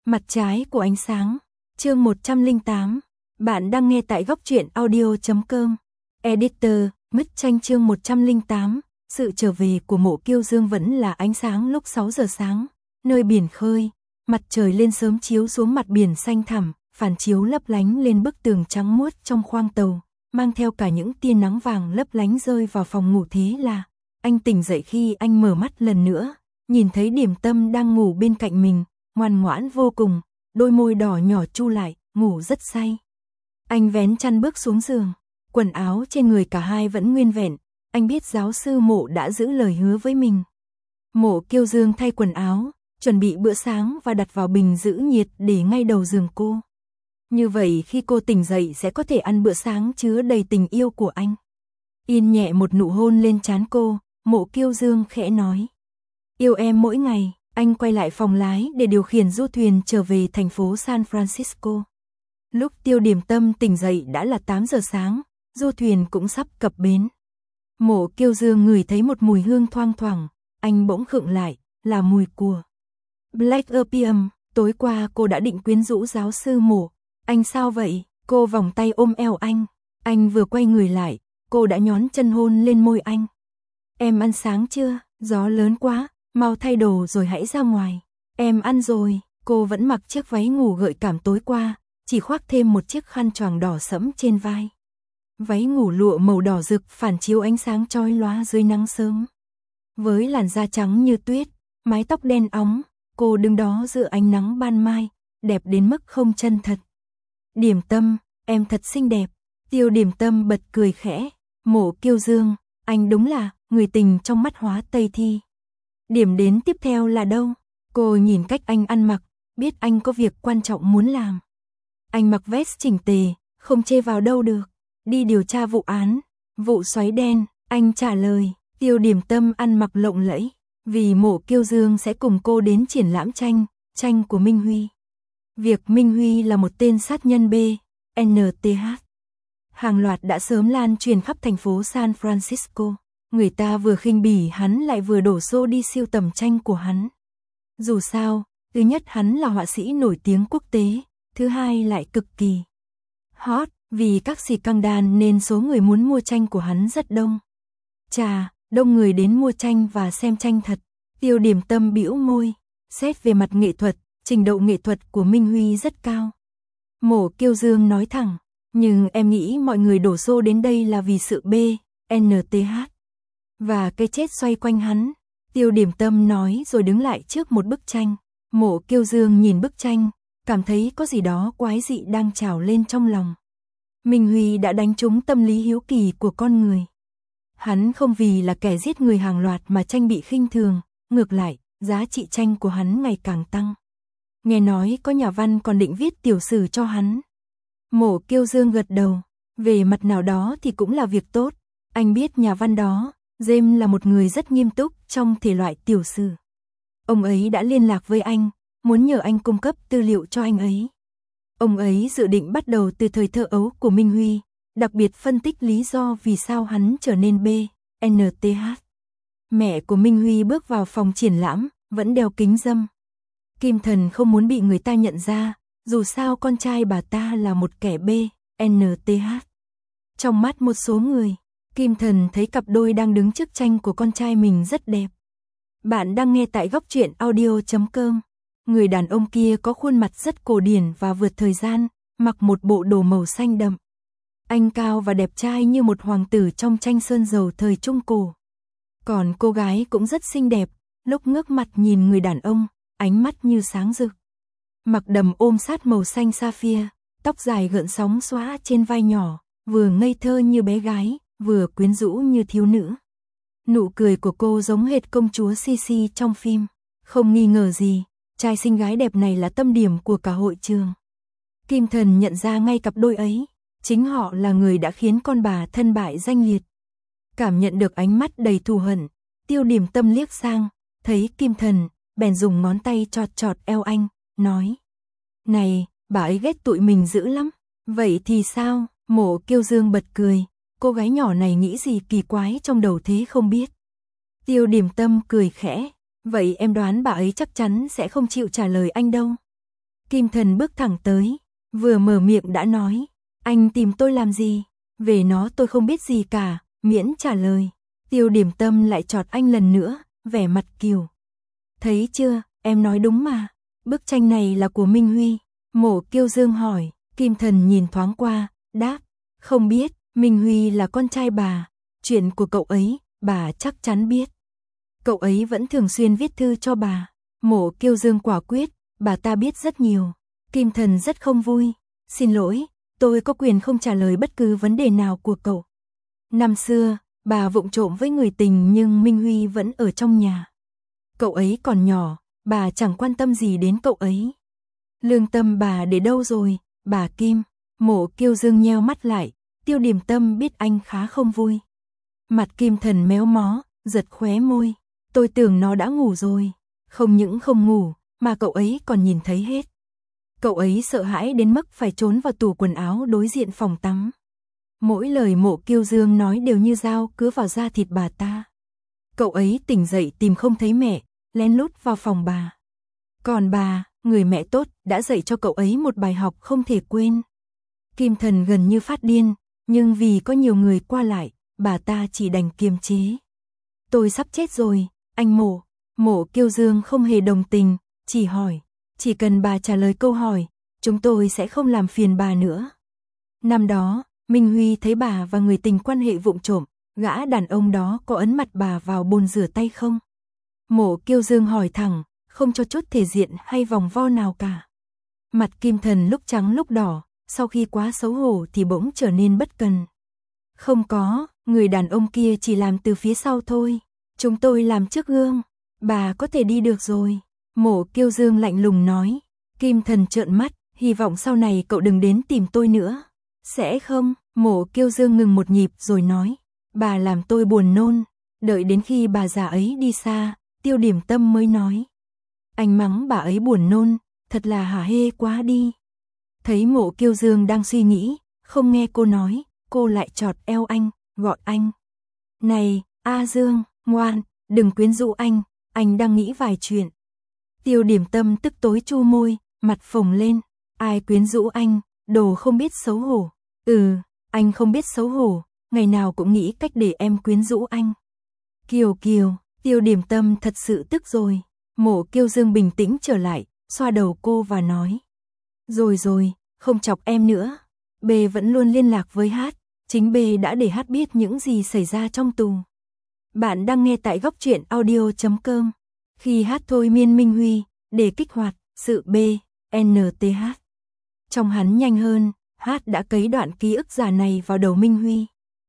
Mặt trái của ánh sáng. Chương 108. Bạn đang nghe tại góc truyện audio.com. Editor, Mít Tranh. Chương 108. Sự trở về của Mộ Kiêu Dương vẫn là ánh sáng lúc 6 giờ sáng. Nơi biển khơi, mặt trời lên sớm chiếu xuống mặt biển xanh thẳm, phản chiếu lấp lánh lên bức tường trắng muốt trong khoang tàu, mang theo cả những tia nắng vàng lấp lánh rơi vào phòng ngủ. Thế là anh tỉnh dậy khi anh mở mắt lần nữa, nhìn thấy Điểm Tâm đang ngủ bên cạnh mình, ngoan ngoãn vô cùng, đôi môi đỏ nhỏ chu lại, ngủ rất say. Anh vén chăn bước xuống giường, quần áo trên người cả hai vẫn nguyên vẹn, anh biết giáo sư Mộ đã giữ lời hứa với mình. Mộ Kiêu Dương thay quần áo, chuẩn bị bữa sáng và đặt vào bình giữ nhiệt để ngay đầu giường cô. Như vậy khi cô tỉnh dậy sẽ có thể ăn bữa sáng chứa đầy tình yêu của anh. In nhẹ một nụ hôn lên trán cô, Mộ Kiêu Dương khẽ nói: "Yêu em mỗi ngày." Anh quay lại phòng lái để điều khiển du thuyền trở về thành phố San Francisco. Lúc Tiêu Điểm Tâm tỉnh dậy đã là 8 giờ sáng, du thuyền cũng sắp cập bến. Mộ Kiêu Dương ngửi thấy một mùi hương thoang thoảng, anh bỗng khựng lại, là mùi của Black Opium. Tối qua cô đã định quyến rũ giáo sư Mộ. Anh sao vậy? Cô vòng tay ôm eo anh vừa quay người lại, cô đã nhón chân hôn lên môi anh. Em ăn sáng chưa? Gió lớn quá, mau thay đồ rồi hãy ra ngoài. Em ăn rồi. Cô vẫn mặc chiếc váy ngủ gợi cảm tối qua, chỉ khoác thêm một chiếc khăn choàng đỏ sẫm trên vai. Váy ngủ lụa màu đỏ rực phản chiếu ánh sáng chói lóa dưới nắng sớm. Với làn da trắng như tuyết, mái tóc đen óng, cô đứng đó giữa ánh nắng ban mai, đẹp đến mức không chân thật. Điểm Tâm, em thật xinh đẹp. Tiêu Điểm Tâm bật cười khẽ. Mộ Kiêu Dương, anh đúng là người tình trong mắt Hóa Tây Thi. Điểm đến tiếp theo là đâu? Cô nhìn cách anh ăn mặc, biết anh có việc quan trọng muốn làm. Anh mặc vest chỉnh tề, không chê vào đâu được. Đi điều tra vụ án, vụ xoáy đen, anh trả lời. Tiêu Điểm Tâm ăn mặc lộng lẫy, vì Mộ Kiêu Dương sẽ cùng cô đến triển lãm tranh của Minh Huy. Việc Minh Huy là một tên sát nhân BNTH. Hàng loạt đã sớm lan truyền khắp thành phố San Francisco. Người ta vừa khinh bỉ hắn lại vừa đổ xô đi sưu tầm tranh của hắn. Dù sao, thứ nhất hắn là họa sĩ nổi tiếng quốc tế, thứ hai lại cực kỳ hot, vì các scandal nên số người muốn mua tranh của hắn rất đông. Chà, đông người đến mua tranh và xem tranh thật. Tiêu Điểm Tâm bĩu môi, xét về mặt nghệ thuật, trình độ nghệ thuật của Minh Huy rất cao. Mộ Kiêu Dương nói thẳng, nhưng em nghĩ mọi người đổ xô đến đây là vì sự BNTH và cái chết xoay quanh hắn. Tiêu Điểm Tâm nói rồi đứng lại trước một bức tranh. Mộ Kiêu Dương nhìn bức tranh, cảm thấy có gì đó quái dị đang trào lên trong lòng. Minh Huy đã đánh trúng tâm lý hiếu kỳ của con người. Hắn không vì là kẻ giết người hàng loạt mà tranh bị khinh thường, ngược lại, giá trị tranh của hắn ngày càng tăng. Nghe nói có nhà văn còn định viết tiểu sử cho hắn. Mộ Kiêu Dương gật đầu, về mặt nào đó thì cũng là việc tốt. Anh biết nhà văn đó, James là một người rất nghiêm túc trong thể loại tiểu sử. Ông ấy đã liên lạc với anh, muốn nhờ anh cung cấp tư liệu cho anh ấy. Ông ấy dự định bắt đầu từ thời thơ ấu của Minh Huy, đặc biệt phân tích lý do vì sao hắn trở nên BNTH. Mẹ của Minh Huy bước vào phòng triển lãm, vẫn đeo kính râm. Kim Thần không muốn bị người ta nhận ra, dù sao con trai bà ta là một kẻ BNTH. Trong mắt một số người, Kim Thần thấy cặp đôi đang đứng trước tranh của con trai mình rất đẹp. Bạn đang nghe tại góc truyện audio.com. Người đàn ông kia có khuôn mặt rất cổ điển và vượt thời gian, mặc một bộ đồ màu xanh đậm. Anh cao và đẹp trai như một hoàng tử trong tranh sơn dầu thời Trung Cổ. Còn cô gái cũng rất xinh đẹp, lúc ngước mặt nhìn người đàn ông, ánh mắt như sáng rực. Mặc đầm ôm sát màu xanh sapphire, tóc dài gợn sóng xõa trên vai nhỏ, vừa ngây thơ như bé gái, vừa quyến rũ như thiếu nữ. Nụ cười của cô giống hệt công chúa Sisi trong phim. Không nghi ngờ gì, trai xinh gái đẹp này là tâm điểm của cả hội trường. Kim Thần nhận ra ngay cặp đôi ấy, chính họ là người đã khiến con bà thân bại danh liệt. Cảm nhận được ánh mắt đầy thù hận, Tiêu Điểm Tâm liếc sang, thấy Kim Thần, bèn dùng ngón tay chọt chọt eo anh, nói: "Này, bà ấy ghét tụi mình dữ lắm." "Vậy thì sao?" Mộ Kiêu Dương bật cười, cô gái nhỏ này nghĩ gì kỳ quái trong đầu thế không biết. Tiêu Điểm Tâm cười khẽ, "Vậy em đoán bà ấy chắc chắn sẽ không chịu trả lời anh đâu." Kim Thần bước thẳng tới, vừa mở miệng đã nói, anh tìm tôi làm gì? Về nó tôi không biết gì cả, miễn trả lời. Tiêu Điểm Tâm lại chọt anh lần nữa, vẻ mặt kiều. Thấy chưa, em nói đúng mà, bức tranh này là của Minh Huy. Mộ Kiêu Dương hỏi, Kim Thần nhìn thoáng qua, đáp, không biết, Minh Huy là con trai bà, chuyện của cậu ấy, bà chắc chắn biết. Cậu ấy vẫn thường xuyên viết thư cho bà. Mộ Kiêu Dương quả quyết, bà ta biết rất nhiều. Kim Thần rất không vui, xin lỗi, tôi có quyền không trả lời bất cứ vấn đề nào của cậu. Năm xưa, bà vụng trộm với người tình nhưng Minh Huy vẫn ở trong nhà. Cậu ấy còn nhỏ, bà chẳng quan tâm gì đến cậu ấy. Lương tâm bà để đâu rồi, bà Kim? Mộ Kiêu Dương nheo mắt lại, Tiêu Điểm Tâm biết anh khá không vui. Mặt Kim Thần méo mó, giật khóe môi. Tôi tưởng nó đã ngủ rồi. Không những không ngủ, mà cậu ấy còn nhìn thấy hết. Cậu ấy sợ hãi đến mức phải trốn vào tủ quần áo đối diện phòng tắm. Mỗi lời Mộ Kiêu Dương nói đều như dao cứa vào da thịt bà ta. Cậu ấy tỉnh dậy tìm không thấy mẹ, lén lút vào phòng bà. Còn bà, người mẹ tốt, đã dạy cho cậu ấy một bài học không thể quên. Kim Thần gần như phát điên, nhưng vì có nhiều người qua lại, bà ta chỉ đành kiềm chế. Tôi sắp chết rồi, anh Mộ. Mộ Kiêu Dương không hề đồng tình, chỉ hỏi. Chỉ cần bà trả lời câu hỏi, chúng tôi sẽ không làm phiền bà nữa. Năm đó, Minh Huy thấy bà và người tình quan hệ vụng trộm, gã đàn ông đó có ấn mặt bà vào bồn rửa tay không? Mộ Kiêu Dương hỏi thẳng, không cho chút thể diện hay vòng vo nào cả. Mặt Kim Thần lúc trắng lúc đỏ, sau khi quá xấu hổ thì bỗng trở nên bất cần. Không có, người đàn ông kia chỉ làm từ phía sau thôi. Chúng tôi làm trước gương, bà có thể đi được rồi. Mộ Kiêu Dương lạnh lùng nói. Kim Thần trợn mắt, hy vọng sau này cậu đừng đến tìm tôi nữa. Sẽ không, Mộ Kiêu Dương ngừng một nhịp rồi nói. Bà làm tôi buồn nôn. Đợi đến khi bà già ấy đi xa, Tiêu Điểm Tâm mới nói. Anh mắng bà ấy buồn nôn, thật là hả hê quá đi. Thấy Mộ Kiêu Dương đang suy nghĩ, không nghe cô nói, cô lại chọt eo anh, gọi anh. Này, A Dương, ngoan, đừng quyến rũ anh đang nghĩ vài chuyện. Tiêu Điểm Tâm tức tối chu môi, mặt phồng lên. Ai quyến rũ anh, đồ không biết xấu hổ. Anh không biết xấu hổ, ngày nào cũng nghĩ cách để em quyến rũ anh. Kiều, Tiêu Điểm Tâm thật sự tức rồi. Mộ Kiêu Dương bình tĩnh trở lại, xoa đầu cô và nói. Rồi, không chọc em nữa. B vẫn luôn liên lạc với H, chính B đã để H biết những gì xảy ra trong tù. Bạn đang nghe tại góc truyện audio.com. Khi H thôi miên Minh Huy, để kích hoạt sự B, NTH. Trong hắn nhanh hơn, H đã cấy đoạn ký ức giả này vào đầu Minh Huy.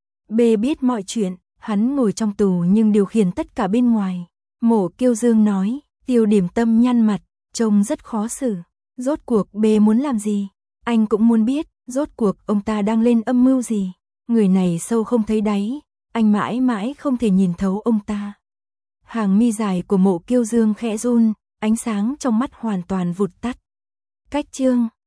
B biết mọi chuyện, hắn ngồi trong tù nhưng điều khiển tất cả bên ngoài. Mộ Kiêu Dương nói, Tiêu Điểm Tâm nhăn mặt, trông rất khó xử. Rốt cuộc B muốn làm gì? Anh cũng muốn biết, rốt cuộc ông ta đang lên âm mưu gì? Người này sâu không thấy đáy, anh mãi mãi không thể nhìn thấu ông ta. Hàng mi dài của Mộ Kiêu Dương khẽ run, ánh sáng trong mắt hoàn toàn vụt tắt. Cách chương